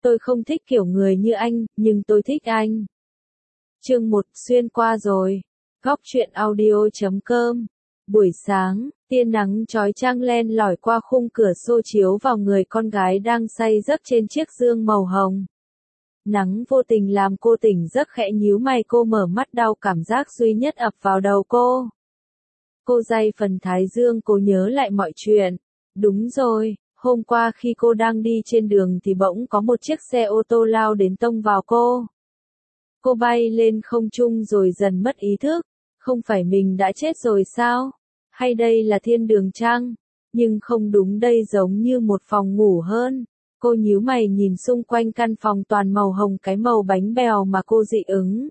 Tôi không thích kiểu người như anh, nhưng tôi thích anh. Chương 1 xuyên qua rồi. Góc truyện audio.com. Buổi sáng, tia nắng chói chang len lỏi qua khung cửa sổ chiếu vào người con gái đang say giấc trên chiếc giường màu hồng. Nắng vô tình làm cô tỉnh giấc, khẽ nhíu mày, cô mở mắt, đau cảm giác duy nhất ập vào đầu cô. Cô day phần thái dương, cô nhớ lại mọi chuyện. Đúng rồi, hôm qua khi cô đang đi trên đường thì bỗng có một chiếc xe ô tô lao đến tông vào cô. Cô bay lên không trung rồi dần mất ý thức. Không phải mình đã chết rồi sao? Hay đây là thiên đường chăng? Nhưng không đúng, đây giống như một phòng ngủ hơn. Cô nhíu mày nhìn xung quanh căn phòng toàn màu hồng, cái màu bánh bèo mà cô dị ứng.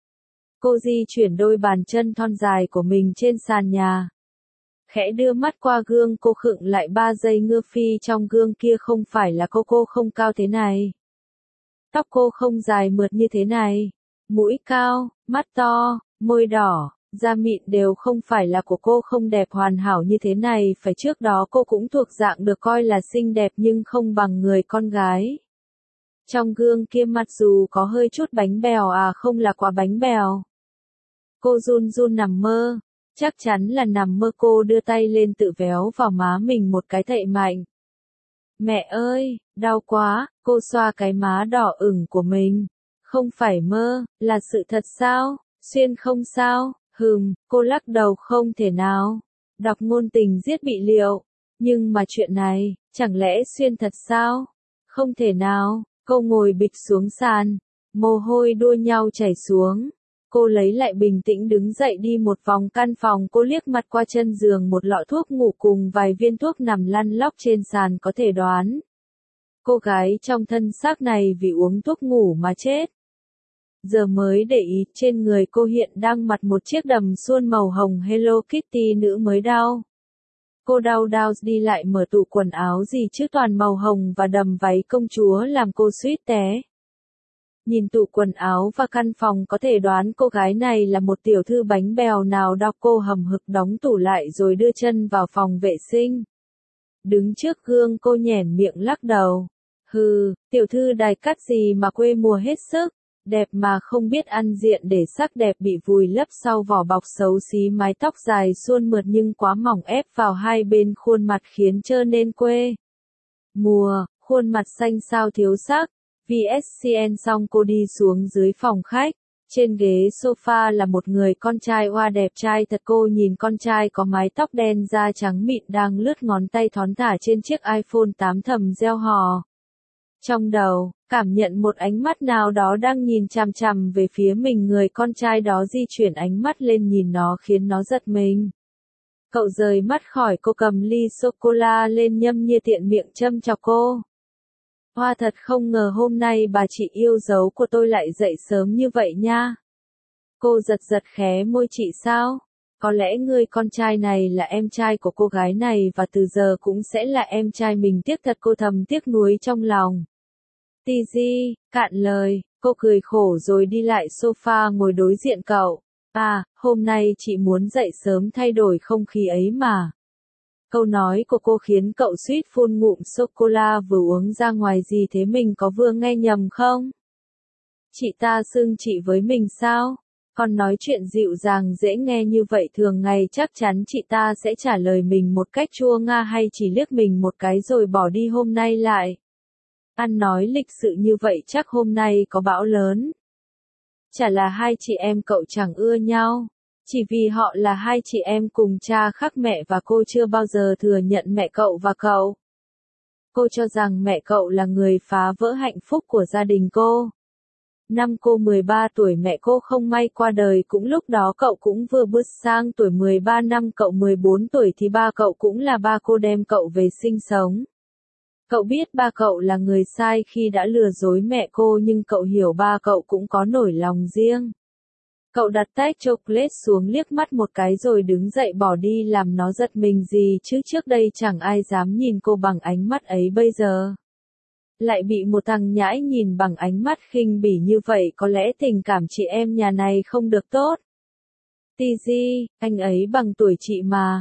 Cô di chuyển đôi bàn chân thon dài của mình trên sàn nhà. Khẽ đưa mắt qua gương, cô khựng lại 3 giây, ngơ phi trong gương kia không phải là cô không cao thế này. Tóc cô không dài mượt như thế này. Mũi cao, mắt to, môi đỏ, da mịn đều không phải là của cô, không đẹp hoàn hảo như thế này. Phải trước đó cô cũng thuộc dạng được coi là xinh đẹp nhưng không bằng người con gái. Trong gương kia mặc dù có hơi chút bánh bèo, không là quả bánh bèo. Cô run run nằm mơ. Chắc chắn là nằm mơ. Cô đưa tay lên tự véo vào má mình một cái thậy mạnh. Mẹ ơi, đau quá. Cô xoa cái má đỏ ửng của mình. Không phải mơ, là sự thật sao? Xuyên không sao? Cô lắc đầu, không thể nào. Đọc ngôn tình giết bị liệu. Nhưng mà chuyện này, chẳng lẽ xuyên thật sao? Không thể nào. Cô ngồi bịch xuống sàn. Mồ hôi đua nhau chảy xuống. Cô lấy lại bình tĩnh, đứng dậy đi một vòng căn phòng. Cô liếc mặt qua chân giường, một lọ thuốc ngủ cùng vài viên thuốc nằm lăn lóc trên sàn. Có thể đoán, cô gái trong thân xác này vì uống thuốc ngủ mà chết. Giờ mới để ý, trên người cô hiện đang mặc một chiếc đầm suôn màu hồng Hello Kitty nữ mới đau. Cô đau đi lại mở tủ quần áo gì chứ toàn màu hồng và đầm váy công chúa làm cô suýt té. Nhìn tủ quần áo và căn phòng có thể đoán cô gái này là một tiểu thư bánh bèo nào đó. Cô hầm hực đóng tủ lại rồi đưa chân vào phòng vệ sinh. Đứng trước gương cô nhoẻn miệng lắc đầu. Tiểu thư đài cắt gì mà quê mùa hết sức. Đẹp mà không biết ăn diện, để sắc đẹp bị vùi lấp sau vỏ bọc xấu xí. Mái tóc dài suôn mượt nhưng quá mỏng ép vào hai bên khuôn mặt khiến trơ nên quê mùa. Khuôn mặt xanh xao thiếu sắc. VSCN xong cô đi xuống dưới phòng khách. Trên ghế sofa là một người con trai oa đẹp trai thật. Cô nhìn con trai có mái tóc đen, da trắng mịn đang lướt ngón tay thon thả trên chiếc iPhone 8 thầm reo hò. Trong đầu, cảm nhận một ánh mắt nào đó đang nhìn chằm chằm về phía mình. Người con trai đó di chuyển ánh mắt lên nhìn nó khiến nó giật mình. Cậu rời mắt khỏi cô, cầm ly sô-cô-la lên nhâm nhi tiện miệng châm chọc cô. Hoa, thật không ngờ hôm nay bà chị yêu dấu của tôi lại dậy sớm như vậy nha. Cô giật khé môi. Chị sao? Có lẽ người con trai này là em trai của cô gái này và từ giờ cũng sẽ là em trai mình. Tiếc thật, cô thầm tiếc nuối trong lòng. Tz, cạn lời, cô cười khổ rồi đi lại sofa ngồi đối diện cậu. Hôm nay chị muốn dậy sớm thay đổi không khí ấy mà. Câu nói của cô khiến cậu suýt phun ngụm sô-cô-la vừa uống ra. Ngoài gì thế, mình có vừa nghe nhầm không? Chị ta xưng chị với mình sao? Còn nói chuyện dịu dàng dễ nghe như vậy thường ngày chắc chắn chị ta sẽ trả lời mình một cách chua nga hay chỉ liếc mình một cái rồi bỏ đi. Hôm nay lại ăn nói lịch sự như vậy, chắc hôm nay có bão lớn. Chả là hai chị em cậu chẳng ưa nhau. Chỉ vì họ là hai chị em cùng cha khác mẹ và cô chưa bao giờ thừa nhận mẹ cậu và cậu. Cô cho rằng mẹ cậu là người phá vỡ hạnh phúc của gia đình cô. Năm cô 13 tuổi mẹ cô không may qua đời, cũng lúc đó cậu cũng vừa bước sang tuổi 13. Năm cậu 14 tuổi thì ba cậu, cũng là ba cô, đem cậu về sinh sống. Cậu biết ba cậu là người sai khi đã lừa dối mẹ cô, nhưng cậu hiểu ba cậu cũng có nỗi lòng riêng. Cậu đặt tách chocolate xuống, liếc mắt một cái rồi đứng dậy bỏ đi. Làm nó giật mình gì chứ, trước đây chẳng ai dám nhìn cô bằng ánh mắt ấy, bây giờ lại bị một thằng nhãi nhìn bằng ánh mắt khinh bỉ như vậy. Có lẽ tình cảm chị em nhà này không được tốt. Tz, anh ấy bằng tuổi chị mà.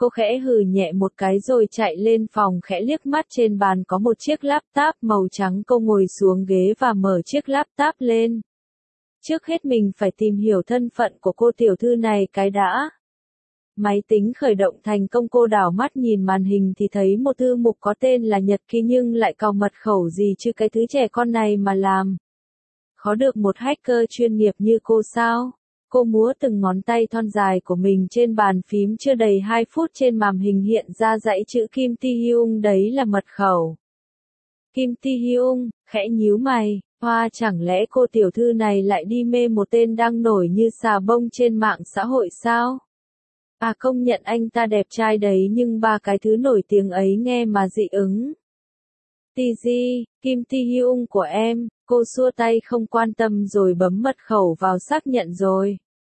Cô khẽ hừ nhẹ một cái rồi chạy lên phòng, khẽ liếc mắt trên bàn có một chiếc laptop màu trắng. Cô ngồi xuống ghế và mở chiếc laptop lên. Trước hết mình phải tìm hiểu thân phận của cô tiểu thư này cái đã. Máy tính khởi động thành công, cô đảo mắt nhìn màn hình thì thấy một thư mục có tên là nhật ký nhưng lại còng mật khẩu gì chứ cái thứ trẻ con này mà làm. Khó được một hacker chuyên nghiệp như cô sao? Cô múa từng ngón tay thon dài của mình trên bàn phím, chưa đầy 2 phút trên màn hình hiện ra dãy chữ Kim Tae-hyung, đấy là mật khẩu. Kim Tae-hyung, khẽ nhíu mày, hoa chẳng lẽ cô tiểu thư này lại đi mê một tên đang nổi như xà bông trên mạng xã hội sao? À, công nhận anh ta đẹp trai đấy, nhưng ba cái thứ nổi tiếng ấy nghe mà dị ứng. TG, Kim Tae-hyung của em, cô xua tay không quan tâm rồi bấm mật khẩu vào xác nhận rồi.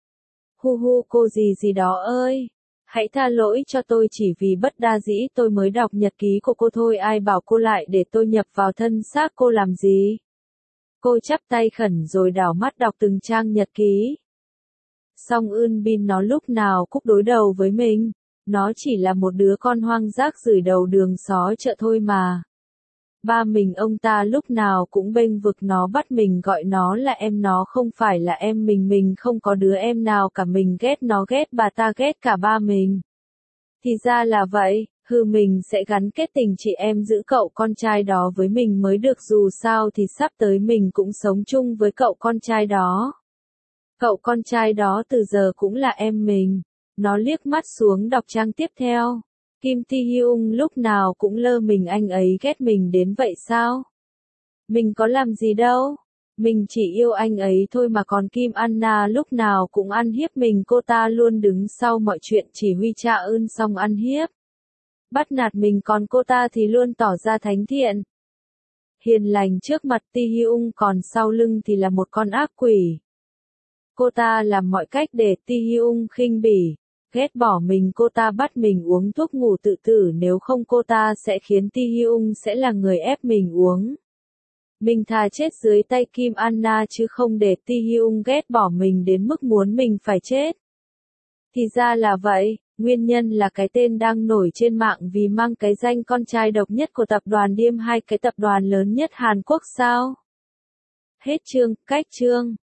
Hu hu, cô gì đó ơi, hãy tha lỗi cho tôi, chỉ vì bất đa dĩ tôi mới đọc nhật ký của cô thôi, ai bảo cô lại để tôi nhập vào thân xác cô làm gì. Cô chắp tay khẩn rồi đảo mắt đọc từng trang nhật ký. Song Eun Bin nó lúc nào cũng đối đầu với mình, nó chỉ là một đứa con hoang rác rưởi đầu đường xó chợ thôi mà. Ba mình ông ta lúc nào cũng bênh vực nó, bắt mình gọi nó là em, nó không phải là em mình không có đứa em nào cả, mình ghét nó, ghét bà ta, ghét cả ba mình. Thì ra là vậy, mình sẽ gắn kết tình chị em giữ cậu con trai đó với mình mới được, dù sao thì sắp tới mình cũng sống chung với cậu con trai đó. Cậu con trai đó từ giờ cũng là em mình. Nó liếc mắt xuống đọc trang tiếp theo. Kim Tae-hyung lúc nào cũng lơ mình, anh ấy ghét mình đến vậy sao? Mình có làm gì đâu. Mình chỉ yêu anh ấy thôi mà, còn Kim Anna lúc nào cũng ăn hiếp mình, cô ta luôn đứng sau mọi chuyện chỉ huy Cha Eun Song ăn hiếp. Bắt nạt mình, còn cô ta thì luôn tỏ ra thánh thiện. Hiền lành trước mặt Tae-hyung, còn sau lưng thì là một con ác quỷ. Cô ta làm mọi cách để Tae-hyung khinh bỉ, ghét bỏ mình, cô ta bắt mình uống thuốc ngủ tự tử, nếu không cô ta sẽ khiến Tae-hyung sẽ là người ép mình uống. Mình thà chết dưới tay Kim Anna chứ không để Tae-hyung ghét bỏ mình đến mức muốn mình phải chết. Thì ra là vậy, nguyên nhân là cái tên đang nổi trên mạng vì mang cái danh con trai độc nhất của tập đoàn Diêm, hai cái tập đoàn lớn nhất Hàn Quốc sao? Hết chương, cách chương.